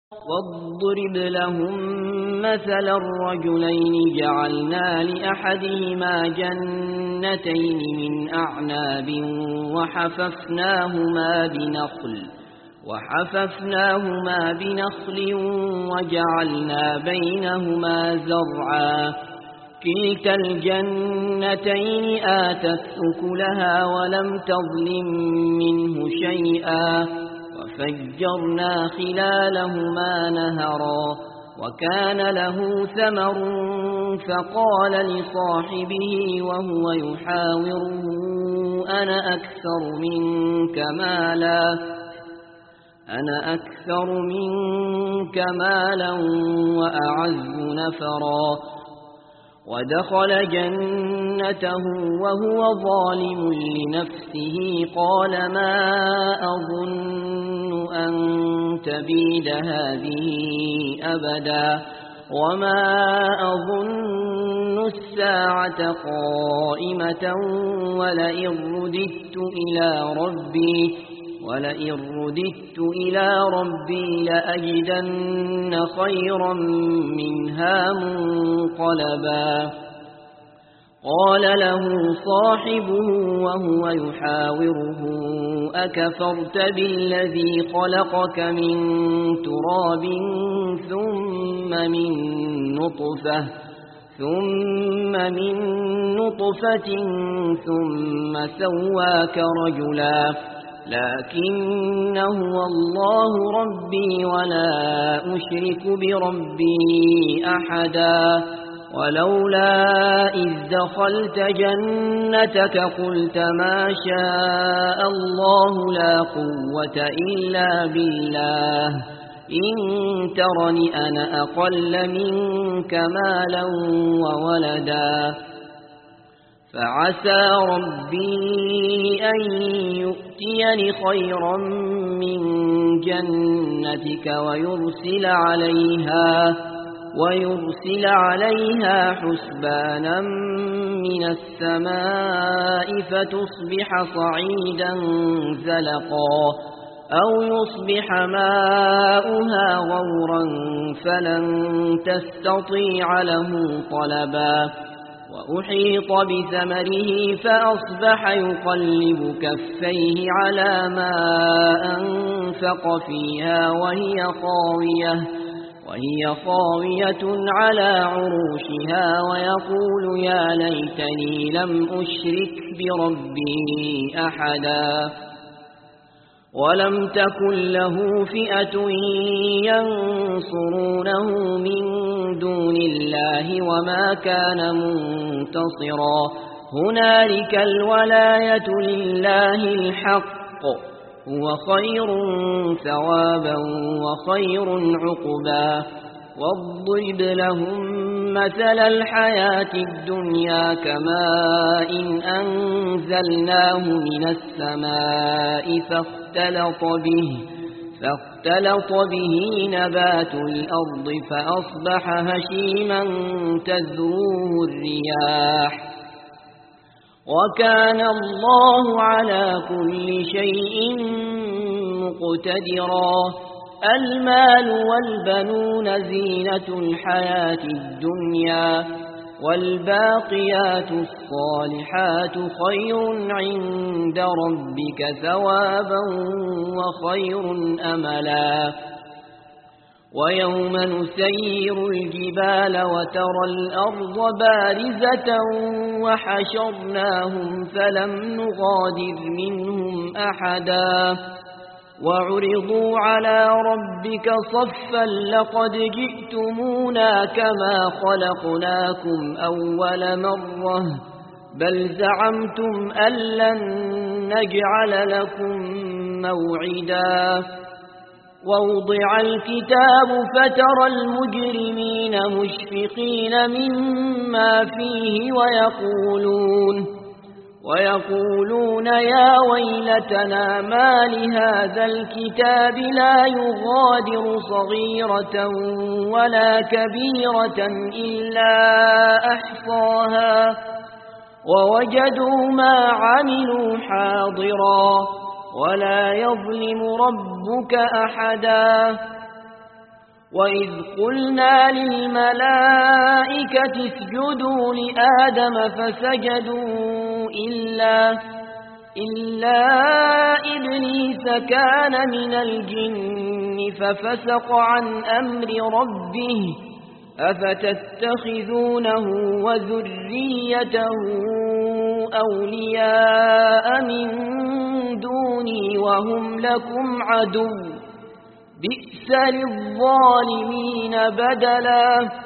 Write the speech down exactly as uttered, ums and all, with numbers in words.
واضرب لهم مثل الرجلين جعلنا لأحدهما جنتين من أعناب وحففناهما بنخل وحففناهما بنخل وجعلنا بينهما زرعا كلتا الجنتين آتت أكلها ولم تظلم منه شيئا وفجرنا خلالهما نهرا وكان له ثمر فقال لصاحبه وهو يحاوره أنا أكثر منك مالا أنا أكثر منك مالا وأعز نفرا ودخل جنته وهو ظالم لنفسه قال ما أظن أن تبيد هذه أبدا وما أظن الساعة قائمة ولئن رددت إلى ربي ولئن رددت إلى ربي لأجدن خيرا منها منقلبا قال له صاحبه وهو يحاوره أكفرت بالذي خلقك من تراب ثم من نطفة ثم من نطفة ثم سواك رجلا لكن هو الله ربي ولا أشرك بربي أحدا ولولا إذ دخلت جنتك قلت ما شاء الله لا قوة إلا بالله إن ترني أنا أقل منك مالا وولدا فعسى ربي أن يؤتيني خيرا من جنتك ويرسل عليها ويرسل عليها حسبانا من السماء فتصبح صعيدا زلقا أو يصبح ماؤها غورا فلن تستطيع له طلبا وأحيط بثمره فأصبح يقلب كفيه على ما أنفق فيها وهي خاوية وهي خاوية على عروشها ويقول يا ليتني لم أشرك بربي أحدا ولم تكن له فئة ينصرونه من دون الله وما كان منتصرا هنالك الولاية لله الحق هو خير ثوابا وخير عقبا واضرب لهم مثل الحياة الدنيا كماء إن أنزلناه من السماء فاختلط به فاختلط به نبات الأرض فأصبح هشيما تذروه الرياح وكان الله على كل شيء مقتدرا المال والبنون زينة الحياة الدنيا والباقيات الصالحات خير عند ربك ثوابا وخير أملا ويوم نسير الجبال وترى الأرض بارزة وحشرناهم فلم نغادر منهم أحدا وعرضوا على ربك صفا لقد جئتمونا كما خلقناكم أول مرة بل زعمتم أن لن نجعل لكم موعدا ووضع الكتاب فترى المجرمين مشفقين مما فيه ويقولون ويقولون يا ويلتنا ما لهذا الكتاب لا يغادر صغيرة ولا كبيرة إلا أحصاها ووجدوا ما عملوا حاضرا ولا يظلم ربك أحدا وإذ قلنا للملائكة اسجدوا لآدم فسجدوا إلا, إلا إبليس كان من الجن ففسق عن أمر ربه أفتتخذونه وذريته أولياء من دوني وهم لكم عدو بئس للظالمين بدلا